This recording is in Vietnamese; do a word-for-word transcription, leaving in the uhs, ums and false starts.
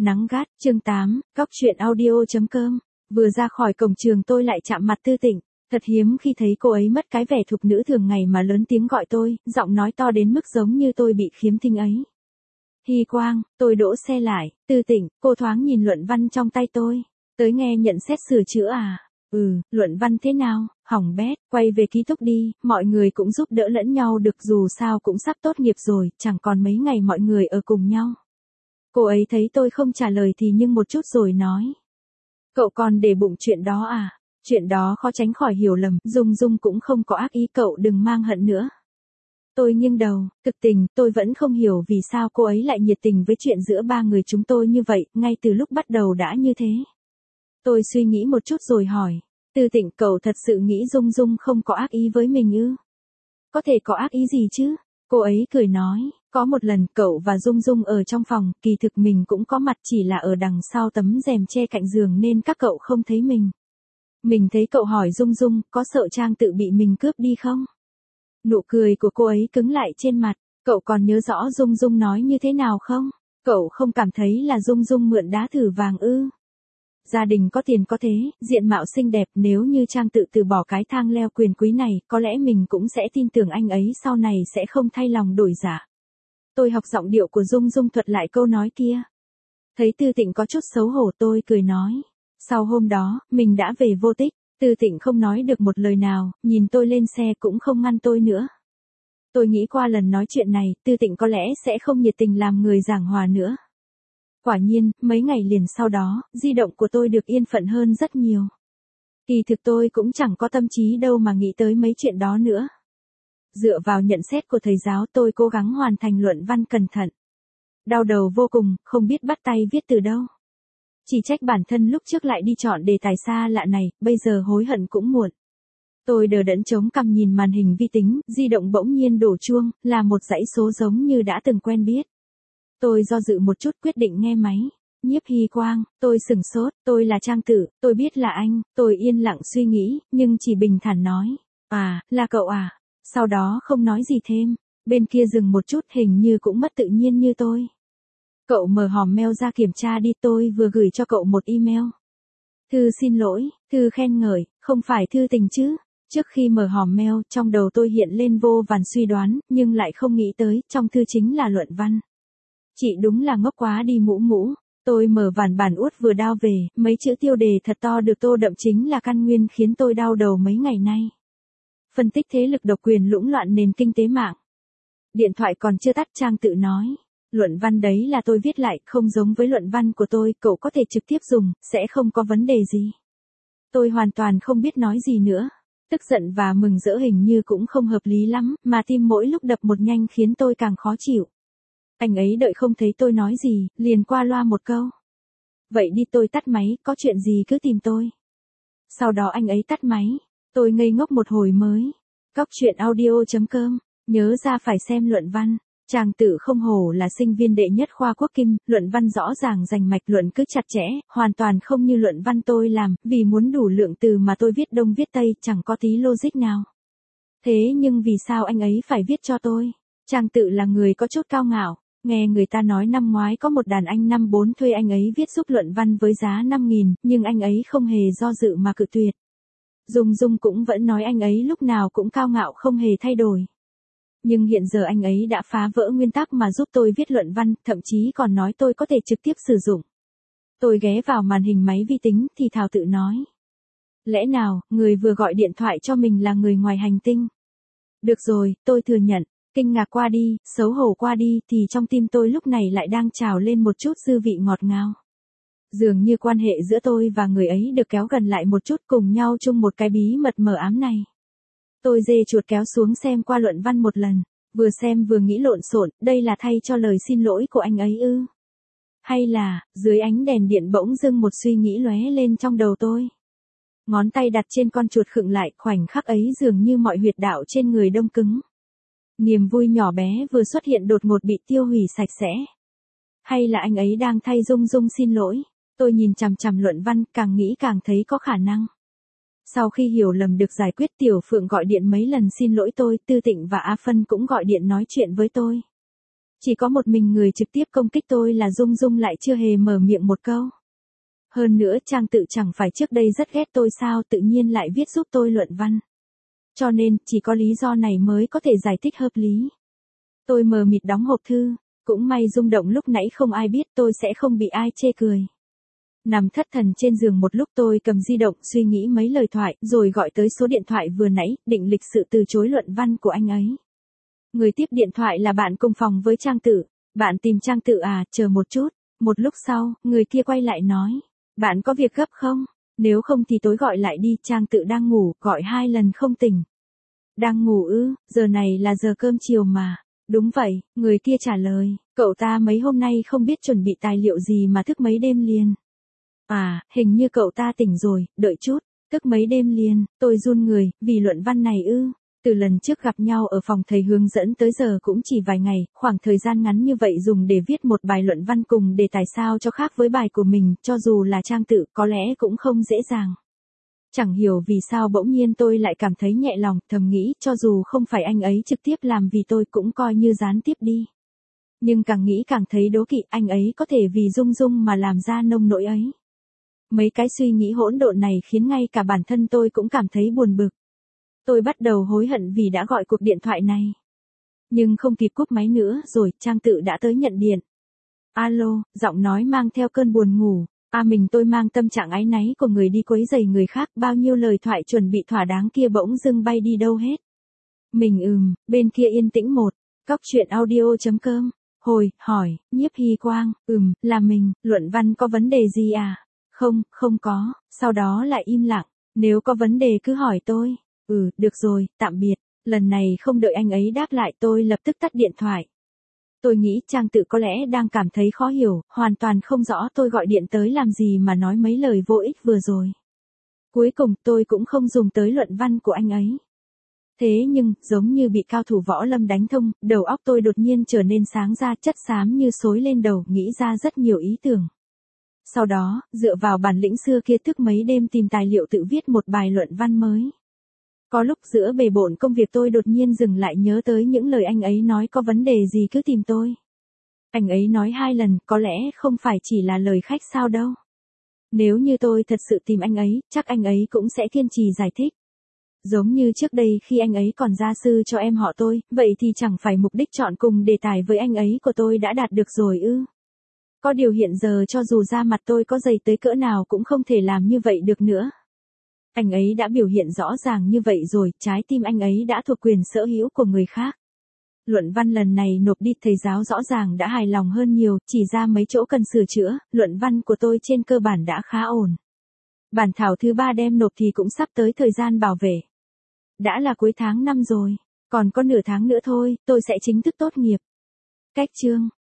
Nắng gắt, chương tám, Cóc truyện audio.com. Vừa ra khỏi cổng trường tôi lại chạm mặt Tư Tịnh. Thật hiếm khi thấy cô ấy mất cái vẻ thục nữ thường ngày mà lớn tiếng gọi tôi, giọng nói to đến mức giống như tôi bị khiếm thính ấy. Hy Quang, tôi đỗ xe lại. Tư Tịnh, cô thoáng nhìn luận văn trong tay tôi. Tới nghe nhận xét sửa chữa à? Ừ, luận văn thế nào? Hỏng bét, quay về ký túc đi, mọi người cũng giúp đỡ lẫn nhau được, dù sao cũng sắp tốt nghiệp rồi, chẳng còn mấy ngày mọi người ở cùng nhau. Cô ấy thấy tôi không trả lời thì nhưng một chút rồi nói. Cậu còn để bụng chuyện đó à? Chuyện đó khó tránh khỏi hiểu lầm, Dung Dung cũng không có ác ý, cậu đừng mang hận nữa. Tôi nghiêng đầu, thực tình, tôi vẫn không hiểu vì sao cô ấy lại nhiệt tình với chuyện giữa ba người chúng tôi như vậy, ngay từ lúc bắt đầu đã như thế. Tôi suy nghĩ một chút rồi hỏi, Tư Tịnh, cậu thật sự nghĩ Dung Dung không có ác ý với mình ư? Có thể có ác ý gì chứ? Cô ấy cười nói, có một lần cậu và Dung Dung ở trong phòng, kỳ thực mình cũng có mặt, chỉ là ở đằng sau tấm rèm che cạnh giường nên các cậu không thấy mình. Mình thấy cậu hỏi Dung Dung, có sợ Trang tự bị mình cướp đi không? Nụ cười của cô ấy cứng lại trên mặt, cậu còn nhớ rõ Dung Dung nói như thế nào không? Cậu không cảm thấy là Dung Dung mượn đá thử vàng ư? Gia đình có tiền có thế, diện mạo xinh đẹp, nếu như Trang tự từ bỏ cái thang leo quyền quý này, có lẽ mình cũng sẽ tin tưởng anh ấy sau này sẽ không thay lòng đổi dạ. Tôi học giọng điệu của Dung Dung thuật lại câu nói kia. Thấy Tư Tịnh có chút xấu hổ, tôi cười nói. Sau hôm đó, mình đã về vô tích, Tư Tịnh không nói được một lời nào, nhìn tôi lên xe cũng không ngăn tôi nữa. Tôi nghĩ qua lần nói chuyện này, Tư Tịnh có lẽ sẽ không nhiệt tình làm người giảng hòa nữa. Quả nhiên, mấy ngày liền sau đó, di động của tôi được yên phận hơn rất nhiều. Kỳ thực tôi cũng chẳng có tâm trí đâu mà nghĩ tới mấy chuyện đó nữa. Dựa vào nhận xét của thầy giáo, tôi cố gắng hoàn thành luận văn cẩn thận. Đau đầu vô cùng, không biết bắt tay viết từ đâu. Chỉ trách bản thân lúc trước lại đi chọn đề tài xa lạ này, bây giờ hối hận cũng muộn. Tôi đờ đẫn chống cằm nhìn màn hình vi tính, di động bỗng nhiên đổ chuông, là một dãy số giống như đã từng quen biết. Tôi do dự một chút quyết định nghe máy. Nhiếp Hy Quang, tôi sửng sốt, tôi là Trang Tử, tôi biết là anh, tôi yên lặng suy nghĩ, nhưng chỉ bình thản nói. À, là cậu à? Sau đó không nói gì thêm, bên kia dừng một chút, hình như cũng mất tự nhiên như tôi. Cậu mở hòm mail ra kiểm tra đi, tôi vừa gửi cho cậu một email. Thư xin lỗi, thư khen ngợi, không phải thư tình chứ? Trước khi mở hòm mail, trong đầu tôi hiện lên vô vàn suy đoán, nhưng lại không nghĩ tới, trong thư chính là luận văn. Chị đúng là ngốc quá đi mũ mũ. Tôi mở vàn bản út vừa đao về, mấy chữ tiêu đề thật to được tô đậm chính là căn nguyên khiến tôi đau đầu mấy ngày nay. Phân tích thế lực độc quyền lũng loạn nền kinh tế mạng. Điện thoại còn chưa tắt, Trang tự nói. Luận văn đấy là tôi viết lại, không giống với luận văn của tôi, cậu có thể trực tiếp dùng, sẽ không có vấn đề gì. Tôi hoàn toàn không biết nói gì nữa. Tức giận và mừng rỡ hình như cũng không hợp lý lắm, mà tim mỗi lúc đập một nhanh khiến tôi càng khó chịu. Anh ấy đợi không thấy tôi nói gì, liền qua loa một câu. Vậy đi, tôi tắt máy, có chuyện gì cứ tìm tôi. Sau đó anh ấy tắt máy. Tôi ngây ngốc một hồi mới. Cóc truyện audio.com, nhớ ra phải xem luận văn. Trang Tử không hổ là sinh viên đệ nhất khoa quốc kinh, luận văn rõ ràng rành mạch, luận cứ chặt chẽ, hoàn toàn không như luận văn tôi làm, vì muốn đủ lượng từ mà tôi viết đông viết tây, chẳng có tí logic nào. Thế nhưng vì sao anh ấy phải viết cho tôi? Trang Tử là người có chút cao ngạo. Nghe người ta nói năm ngoái có một đàn anh năm bốn thuê anh ấy viết giúp luận văn với giá năm nghìn, nhưng anh ấy không hề do dự mà cự tuyệt. Dung Dung cũng vẫn nói anh ấy lúc nào cũng cao ngạo không hề thay đổi. Nhưng hiện giờ anh ấy đã phá vỡ nguyên tắc mà giúp tôi viết luận văn, thậm chí còn nói tôi có thể trực tiếp sử dụng. Tôi ghé vào màn hình máy vi tính thì thào tự nói. Lẽ nào, người vừa gọi điện thoại cho mình là người ngoài hành tinh? Được rồi, tôi thừa nhận. Kinh ngạc qua đi, xấu hổ qua đi, thì trong tim tôi lúc này lại đang trào lên một chút dư vị ngọt ngào. Dường như quan hệ giữa tôi và người ấy được kéo gần lại một chút, cùng nhau chung một cái bí mật mờ ám này. Tôi dê chuột kéo xuống xem qua luận văn một lần, vừa xem vừa nghĩ lộn xộn, đây là thay cho lời xin lỗi của anh ấy ư? Hay là, dưới ánh đèn điện bỗng dưng một suy nghĩ lóe lên trong đầu tôi. Ngón tay đặt trên con chuột khựng lại, khoảnh khắc ấy dường như mọi huyệt đạo trên người đông cứng. Niềm vui nhỏ bé vừa xuất hiện đột ngột bị tiêu hủy sạch sẽ. Hay là anh ấy đang thay Dung Dung xin lỗi? Tôi nhìn chằm chằm luận văn, càng nghĩ càng thấy có khả năng. Sau khi hiểu lầm được giải quyết, Tiểu Phượng gọi điện mấy lần xin lỗi tôi, Tư Tịnh và A Phân cũng gọi điện nói chuyện với tôi. Chỉ có một mình người trực tiếp công kích tôi là Dung Dung lại chưa hề mở miệng một câu. Hơn nữa Trang Tự chẳng phải trước đây rất ghét tôi sao tự nhiên lại viết giúp tôi luận văn. Cho nên, chỉ có lý do này mới có thể giải thích hợp lý. Tôi mờ mịt đóng hộp thư, cũng may rung động lúc nãy không ai biết tôi sẽ không bị ai chê cười. Nằm thất thần trên giường một lúc tôi cầm di động suy nghĩ mấy lời thoại rồi gọi tới số điện thoại vừa nãy, định lịch sự từ chối luận văn của anh ấy. Người tiếp điện thoại là bạn cùng phòng với Trang Tự. Bạn tìm Trang Tự à, chờ một chút. Một lúc sau, người kia quay lại nói. Bạn có việc gấp không? Nếu không thì tối gọi lại đi, Trang Tự đang ngủ, gọi hai lần không tỉnh. Đang ngủ ư, giờ này là giờ cơm chiều mà. Đúng vậy, người kia trả lời, cậu ta mấy hôm nay không biết chuẩn bị tài liệu gì mà thức mấy đêm liền. À, hình như cậu ta tỉnh rồi, đợi chút, thức mấy đêm liền, tôi run người, vì luận văn này ư. Từ lần trước gặp nhau ở phòng thầy hướng dẫn tới giờ cũng chỉ vài ngày, khoảng thời gian ngắn như vậy dùng để viết một bài luận văn cùng đề tài sao cho khác với bài của mình, cho dù là Trang Tự có lẽ cũng không dễ dàng. Chẳng hiểu vì sao bỗng nhiên tôi lại cảm thấy nhẹ lòng, thầm nghĩ cho dù không phải anh ấy trực tiếp làm vì tôi cũng coi như gián tiếp đi. Nhưng càng nghĩ càng thấy đố kỵ, anh ấy có thể vì Dung Dung mà làm ra nông nỗi ấy. Mấy cái suy nghĩ hỗn độn này khiến ngay cả bản thân tôi cũng cảm thấy buồn bực. Tôi bắt đầu hối hận vì đã gọi cuộc điện thoại này. Nhưng không kịp cúp máy nữa rồi, Trang Tự đã tới nhận điện. Alo, giọng nói mang theo cơn buồn ngủ. À mình tôi mang tâm trạng áy náy của người đi quấy rầy người khác, bao nhiêu lời thoại chuẩn bị thỏa đáng kia bỗng dưng bay đi đâu hết. Mình ừm, bên kia yên tĩnh một. Cóc truyện audio chấm com. Hồi, hỏi, Nhiếp Hy Quang, ừm, là mình, luận văn có vấn đề gì à? Không, không có, sau đó lại im lặng. Nếu có vấn đề cứ hỏi tôi. Ừ, được rồi, tạm biệt. Lần này không đợi anh ấy đáp lại tôi lập tức tắt điện thoại. Tôi nghĩ Trang Tự có lẽ đang cảm thấy khó hiểu, hoàn toàn không rõ tôi gọi điện tới làm gì mà nói mấy lời vô ích vừa rồi. Cuối cùng tôi cũng không dùng tới luận văn của anh ấy. Thế nhưng, giống như bị cao thủ võ lâm đánh thông, đầu óc tôi đột nhiên trở nên sáng ra, chất xám như xối lên đầu, nghĩ ra rất nhiều ý tưởng. Sau đó, dựa vào bản lĩnh xưa kia thức mấy đêm tìm tài liệu tự viết một bài luận văn mới. Có lúc giữa bề bộn công việc tôi đột nhiên dừng lại nhớ tới những lời anh ấy nói có vấn đề gì cứ tìm tôi. Anh ấy nói hai lần, có lẽ không phải chỉ là lời khách sao đâu. Nếu như tôi thật sự tìm anh ấy, chắc anh ấy cũng sẽ kiên trì giải thích. Giống như trước đây khi anh ấy còn gia sư cho em họ tôi, vậy thì chẳng phải mục đích chọn cùng đề tài với anh ấy của tôi đã đạt được rồi ư. Có điều hiện giờ cho dù da mặt tôi có dày tới cỡ nào cũng không thể làm như vậy được nữa. Anh ấy đã biểu hiện rõ ràng như vậy rồi, trái tim anh ấy đã thuộc quyền sở hữu của người khác. Luận văn lần này nộp đi thầy giáo rõ ràng đã hài lòng hơn nhiều, chỉ ra mấy chỗ cần sửa chữa, luận văn của tôi trên cơ bản đã khá ổn. Bản thảo thứ ba đem nộp thì cũng sắp tới thời gian bảo vệ. Đã là cuối tháng năm rồi, còn có nửa tháng nữa thôi, tôi sẽ chính thức tốt nghiệp. Cách chương